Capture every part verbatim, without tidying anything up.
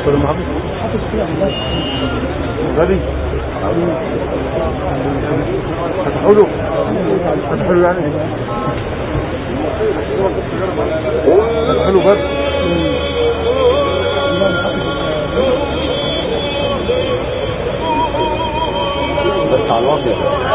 غالي هتحوله هتحوله يعني هتحوله بس بس على الواقع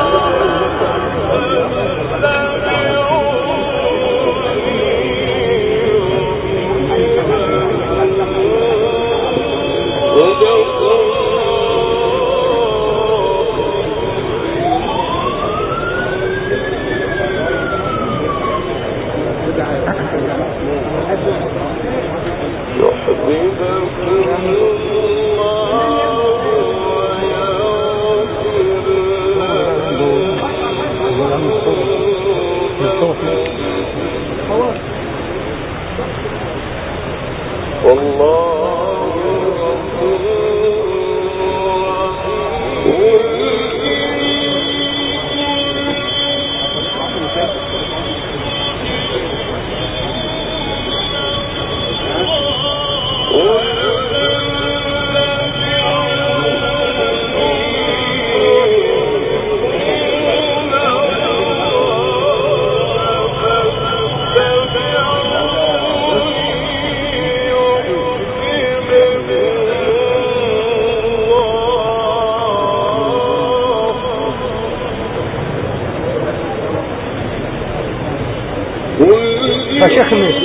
فشيخنا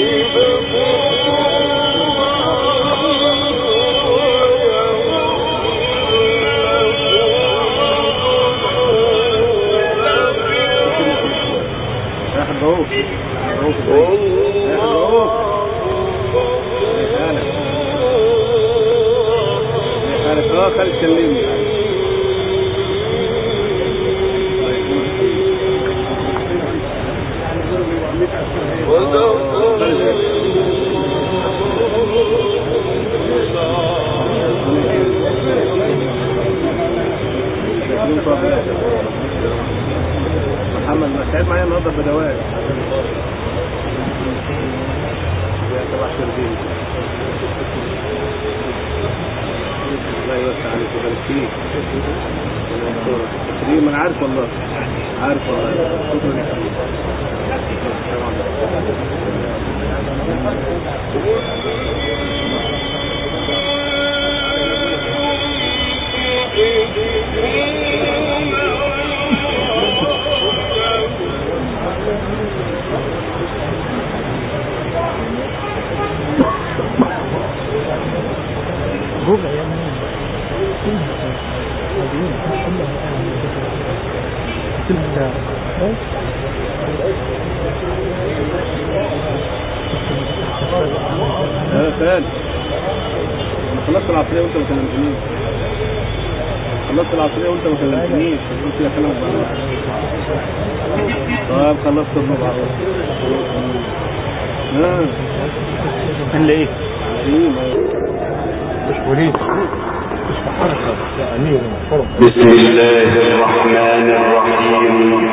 محمد مسعود معايا النهارده بدوات يا تبع شربين الله يوسع عليك ويبارك فيك دي ما انا عارف والله عارف والله شكرا ربع يا مان يا فان انا خلصت العصريه وانت ما كلمتنيش خلصت العصريه وانت ما كلمتنيش قلت لك انا طيب خلصت الربع ها قال ايه ايه مش وليد بسم الله الرحمن الرحيم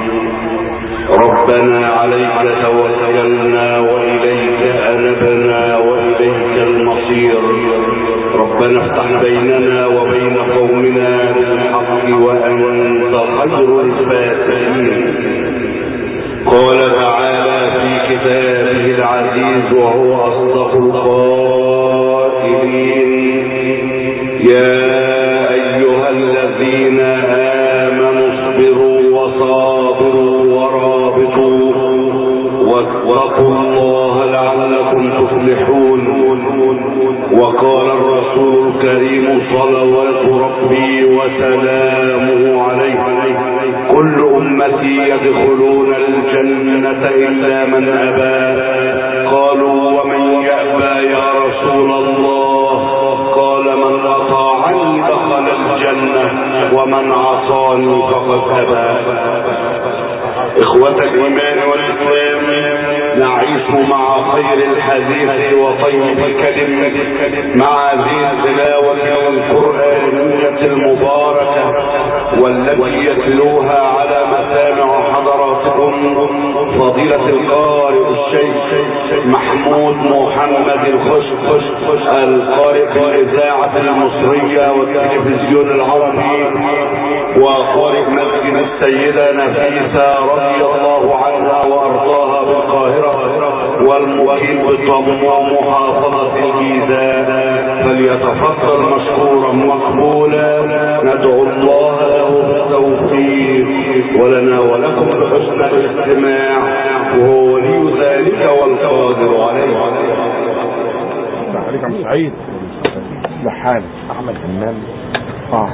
ربنا عليك توكلنا وإليك أنبنا وإليك المصير ربنا افتح بيننا وبين قومنا بالحق وأنت خير الفاتحين قال تعالى في كتابه العزيز وهو أصدق القائلين يا أيها الذين آمنوا اصبروا وصابروا ورابطوا واتقوا الله لعلكم تفلحون وقال الرسول الكريم صلوات ربي وسلامه عليه كل أمتي يدخلون الجنة إلا من أبى قالوا ومن يأبى يا رسول الله قال من أطاعني دخل الجنة ومن عصاني فقد أبى إخوة الإيمان والإسلام نعيش مع خير الحديث وطيب الكلم مع هذه التلاوة القرآنية المباركة والتي يتلوها على مسامع حضراتكم فضيلة القارئ الشيخ محمود محمد الخشخش القارئ في الإذاعة المصرية والتلفزيون العربي وقارئ مسجد السيدة نفيسة رضي الله عنها وأرضاها بالقاهرة والمقيم بطموم محافظة الجيزان، فليتفضل مشكورا مقبولا. ندعو الله له بالتوفيق ولنا ولكم بحسن الاستماع، وهو ولي ذلك والقادر عليه. عليك عم سعيد لحالك احمد همام اه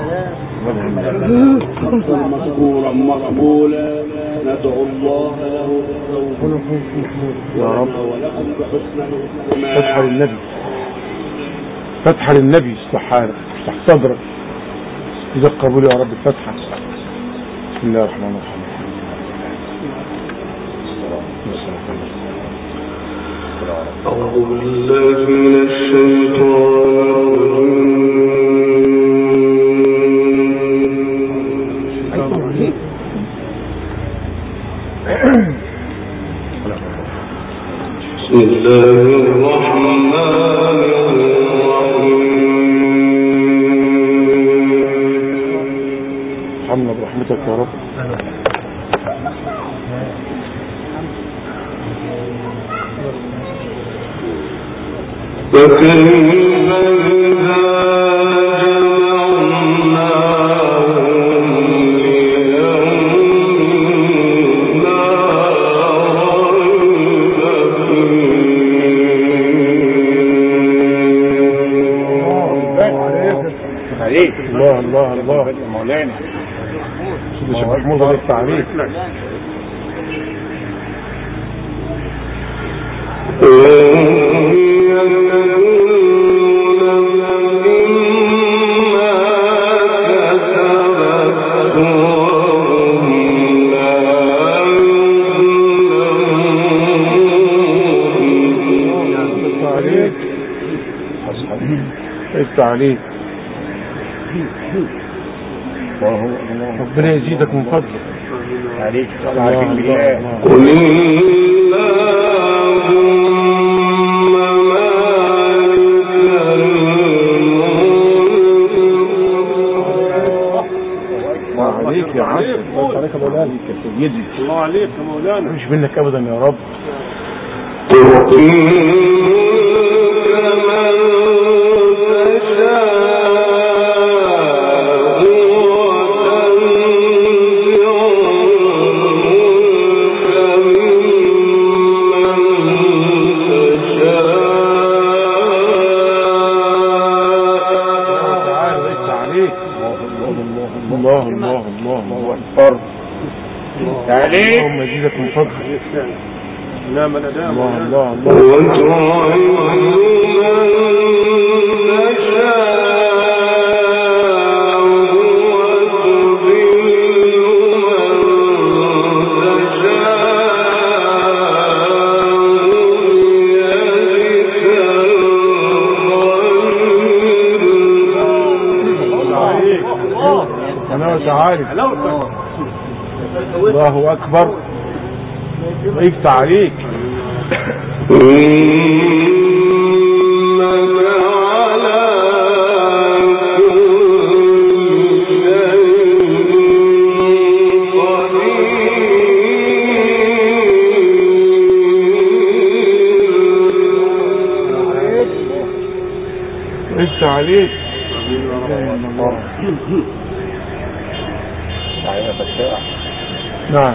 مشكورا مقبولا. ندعو الله له بالتوفيق يا رب ولكم بحسن الاستماع. فتح للنبي، فتح للنبي استحالة افتح صدرك إذا قبول يا رب الفتحة. بسم الله الرحمن الرحيم. أعوذ بالله من الشيطان الرجيم. بسم الله الرحمن الرحيم. ارحمنا برحمتك يا رب. الله الله الله مولانا سيدي الشيخ محمود الله يفتح عليك. يفتح عليك. ربنا يزيدك من فضلك عليك. الله الله. قل اللهم الله عليك يا عم. الله عليك يا مولانا يا سيدي. الله عليك يا مولانا. مش منك ابدا يا رب. الله الله الله الله اكبر. اللهم يزيدك من فضلك. نعم الأداء. الله الله الله. الله أكبر. يفتح عليك. يفتح عليك. نعم.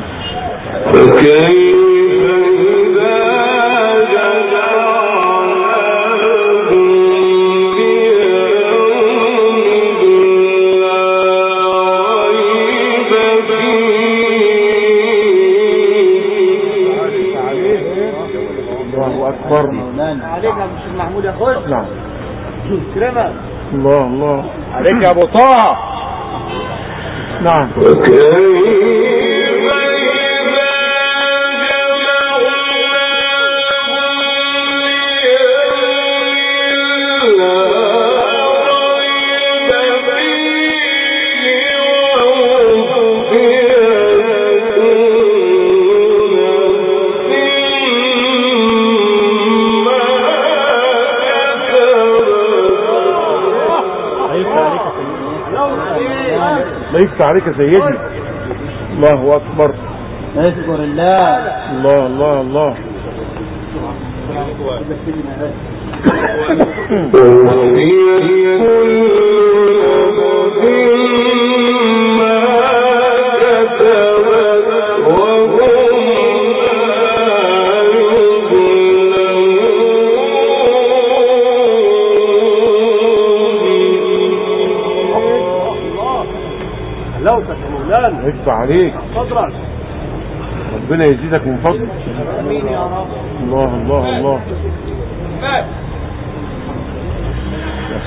الله أكبر. عليك يا أستاذ محمود يا أخوي. نعم. كريمة. الله الله عليك يا أبو طه. نعم. يفتح عليك يا سيدي. الله اكبر. اذكر الله. الله الله الله. يفتح عليك. ربنا يزيدك من فضله. امين يا رب. الله الله الله. يا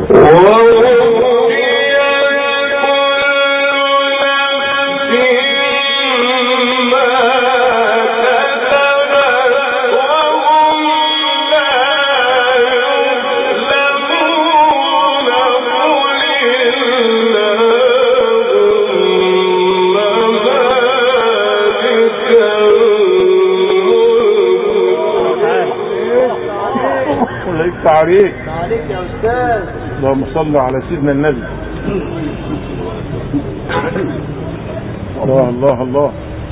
عليك. عليك يا أستاذ. اللهم صل على سيدنا النبي. الله الله الله.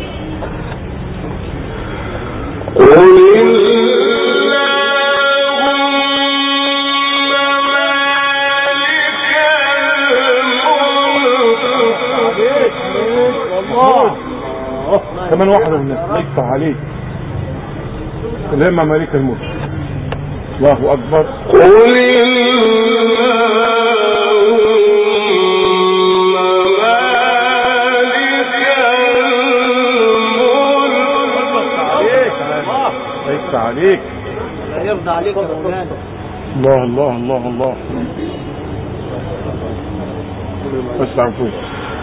كمان واحدة من الناس يفتح عليك. اللهم مالك الملك. الله أكبر. قل ليس عليك. لا يرضى عليك يا مولانا. الله الله الله الله. بس عفوك.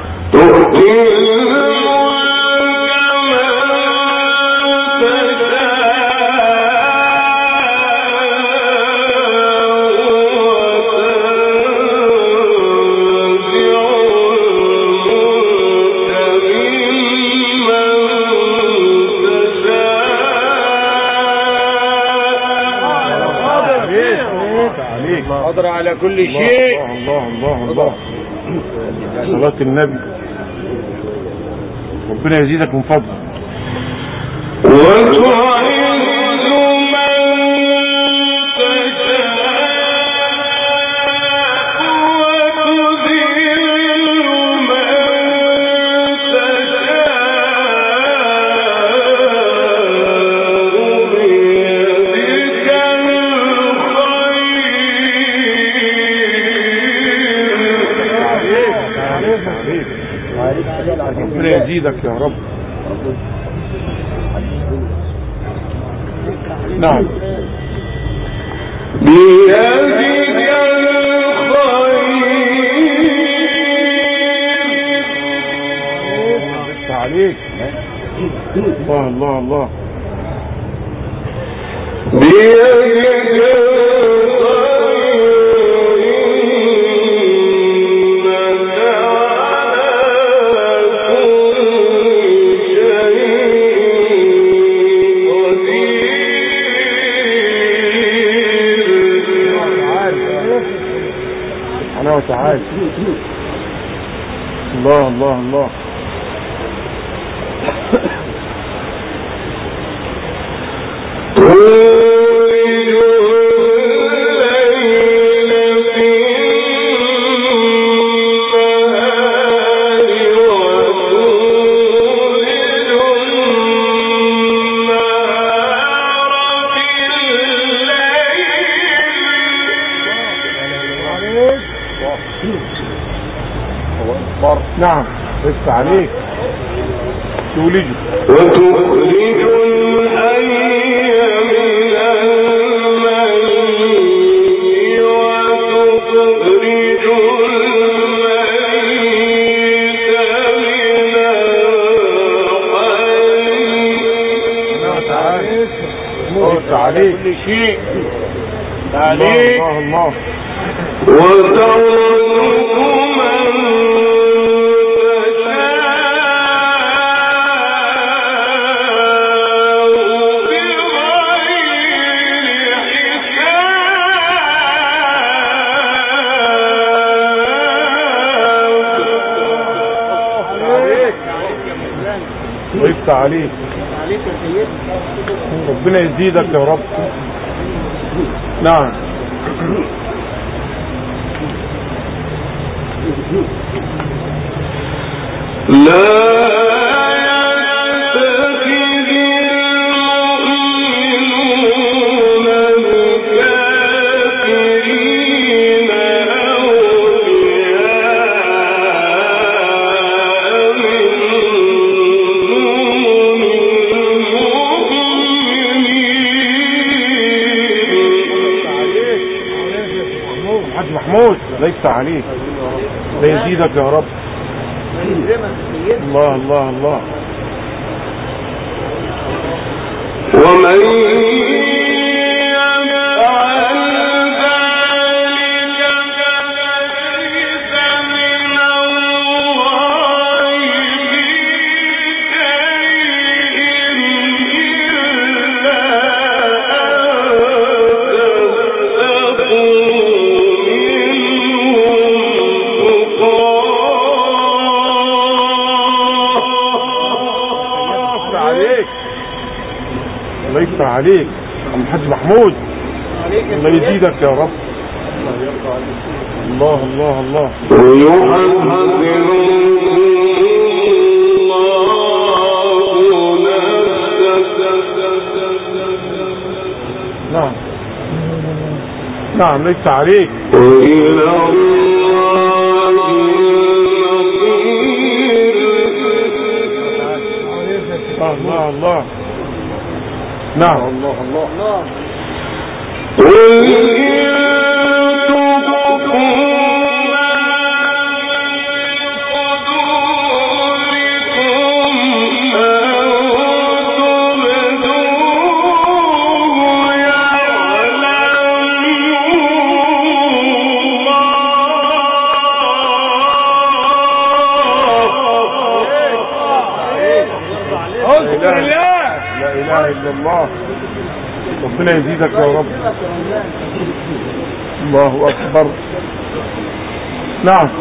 قدر على كل شيء. الله الله الله الله. صلاة النبي. ربنا يزيدك من فضله. ربنا يزيدك يا رب. نعم. بيدك الخير. عليك. الله الله الله. بيدك تعال. الله الله الله. نعم. بس عليك. تولج وتخرج الحي من الميت وتخرج الميت من الحي. بس عليك كل شيء. عليك. الله الله. وترزق من مولانا. الله يفتح عليك. عليك يا سيدنا. ربنا يزيدك يا رب. نعم. لا محمود الله يفتح عليك. لا يزيدك يا رب. الله الله الله. ومن عليك عم الحاج محمود. الله يزيدك يا رب. الله الله الله. نعم نعم ليس عليك. الله الله. نعم الله الله. لا اله الا الله. ربنا يزيدك يا رب. الله اكبر. نعم.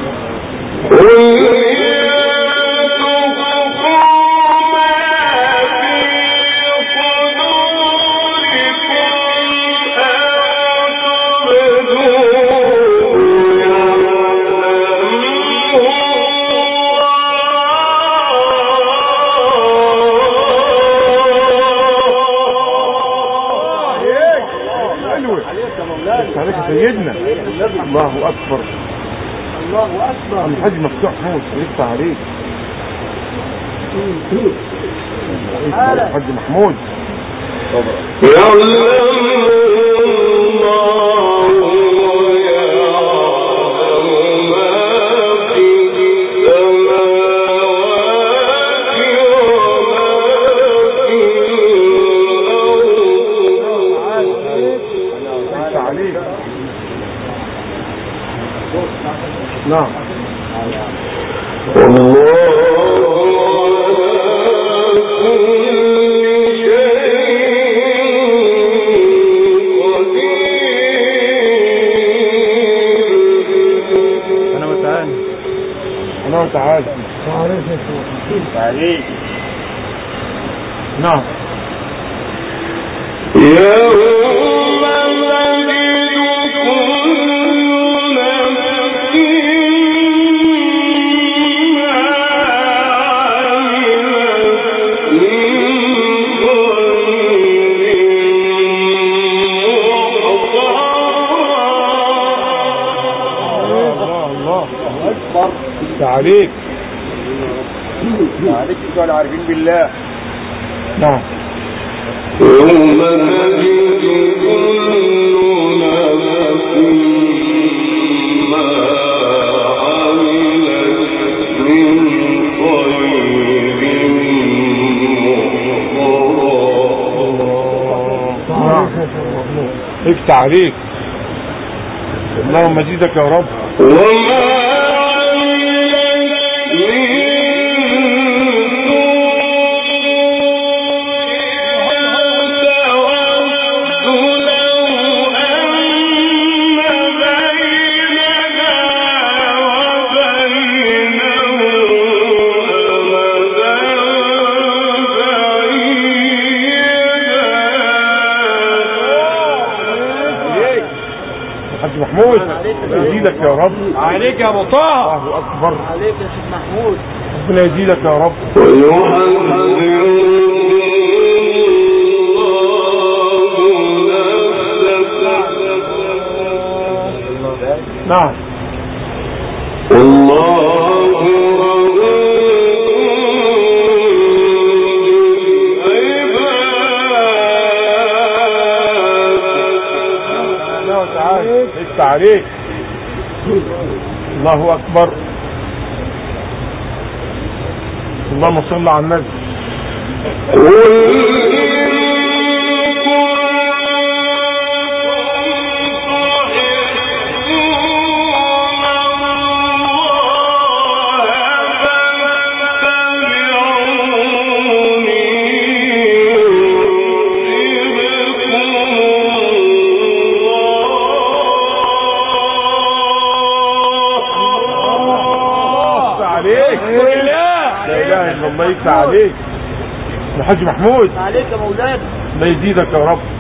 عليك سيدنا. الله اكبر. الله اكبر. الحج مفتوح حوش يفتح عليك. الحج محمود. نعم. أنا وتعالى أنا وتعالى تعالى. نعم. عليك عليك بتوع العارفين بالله. نعم. يوم تجد كل نفس ما عملت من خير محضرا. افتح عليك. اللهم زيدك يا رب. وما محمود يزيدك يا رب. عليك يا ابو طه. الله اكبر. عليك يا شيخ محمود. ربنا يزيدك يا رب. نعم. والله ليس عليك. الله أكبر. اللهم صل على النبي. الله يفتح عليك يا حاج محمود. عليك يا مولانا. الله يزيدك يا رب.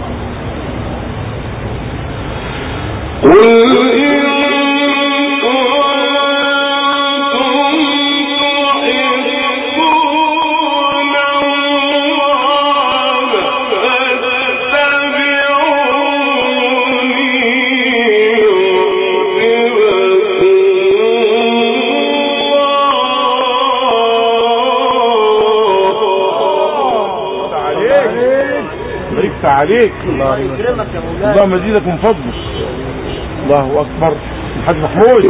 عليك. الله يكرمك يا مولانا. اللهم يزيدك من فضله. الله اكبر. الحاج محمود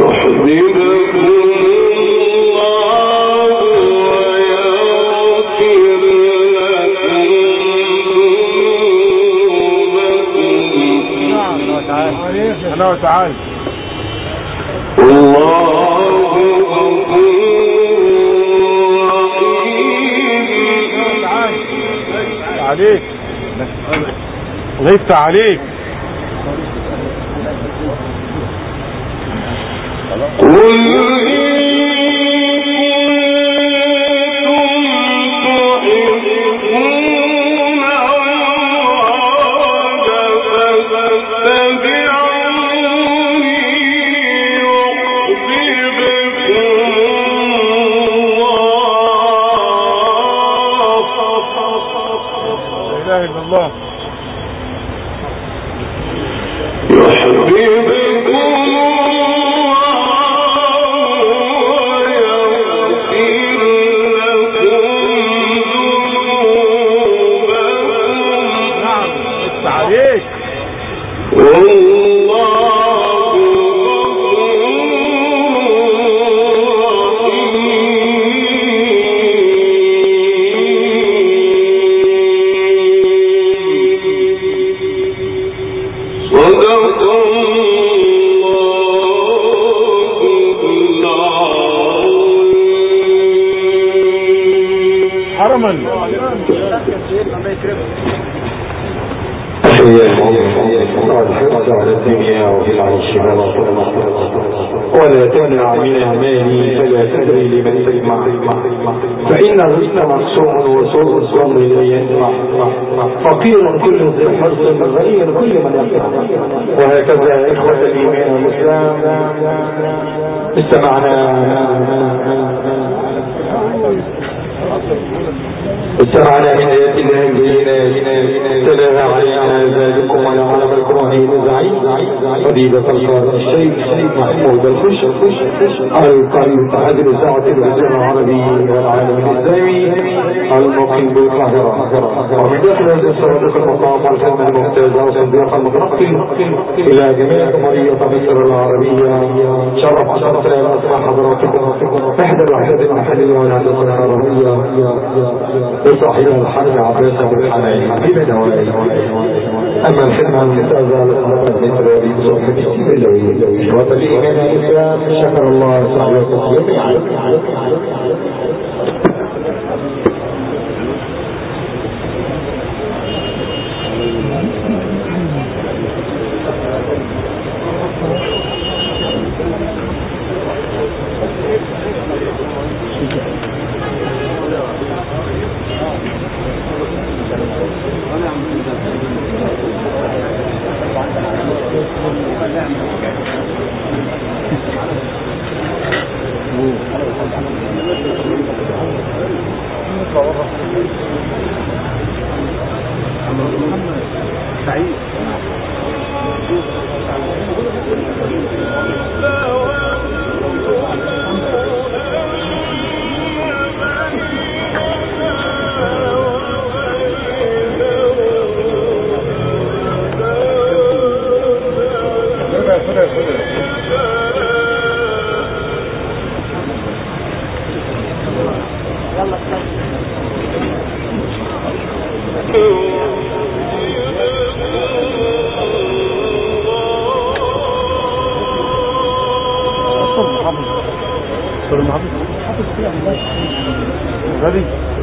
انا وتعالى. عليك. الله يفتح عليك. لا اله الا الله. ولا تمنع من أعمالي فلا تدري لمن تجمع، فإن الرزق مقسوم وسوء الظن لا ينفع، فقير كل ذي حرص غني كل من يقع. وهكذا إخوة الإيمان والإسلام استمعنا استمعنا من آيات الله البينات تلاها علينا ذلكم ولا علم القرآن الزعيم فضيلة القارئ الشيخ محمود الخش القريب تعادل ساعة الإسلام العربي والعالم الإسلامي المقيم بالقاهرة، ومن داخل هذه الصوادق المقام والخدمة الممتازة وصديق المتنقل إلى جميع جمهورية مصر العربية. شرف عشرة آلاف أسماء حضراتكم إحدى الوحدات المحلية والهندسة العربية وصاحب الحرب عباس بالحنين في بدوائي. أما الخدمة الممتازة لصديق المتر بصحبة اللوي وبالإيمان الإسلام شكر الله صحبه جميعا. Thank you. محمد سعيد غبي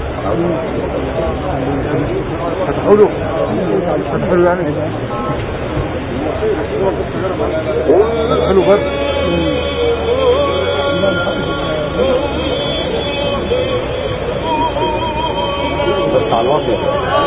هتحوله هتحوله يعني هتحوله بس بس على الواقع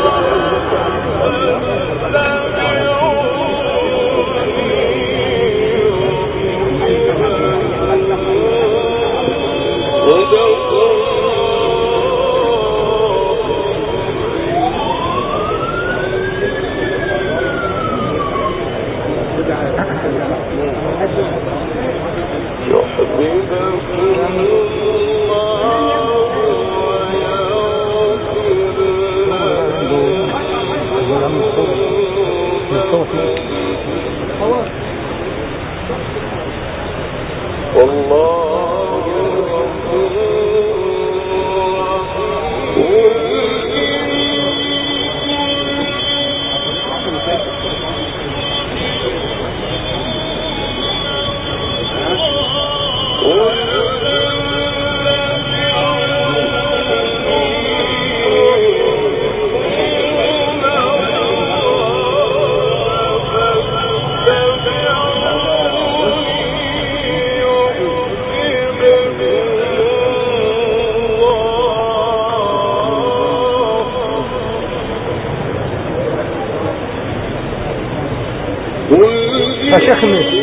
يا شيخ مين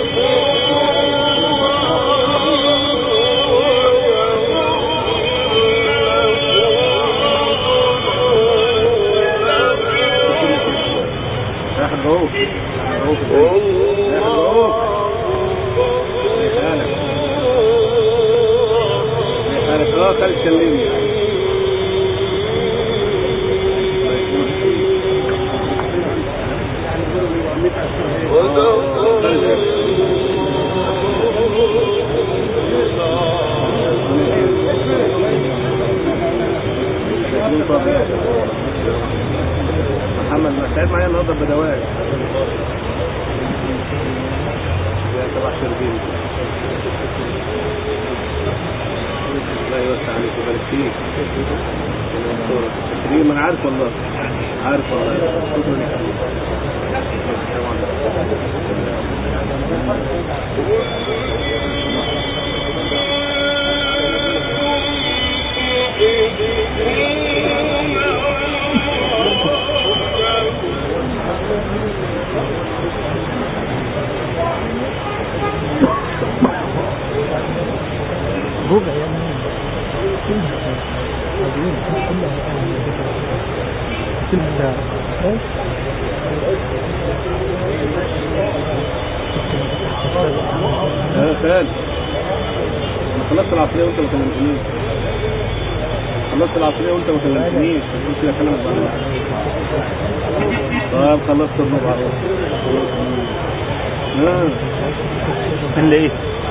محمد سعيد معايا النهارده بدوائر يا تبع شربين الله يوسع عليك ويبارك فيك تكريم انا عارف والله عارف والله ربع يعني كلها يا فال خلصت العصرية وانت ما كلمتنيش خلصت العصرية وانت ما كلمتنيش قلت لك انا طيب خلصت الربع اه اللي ايه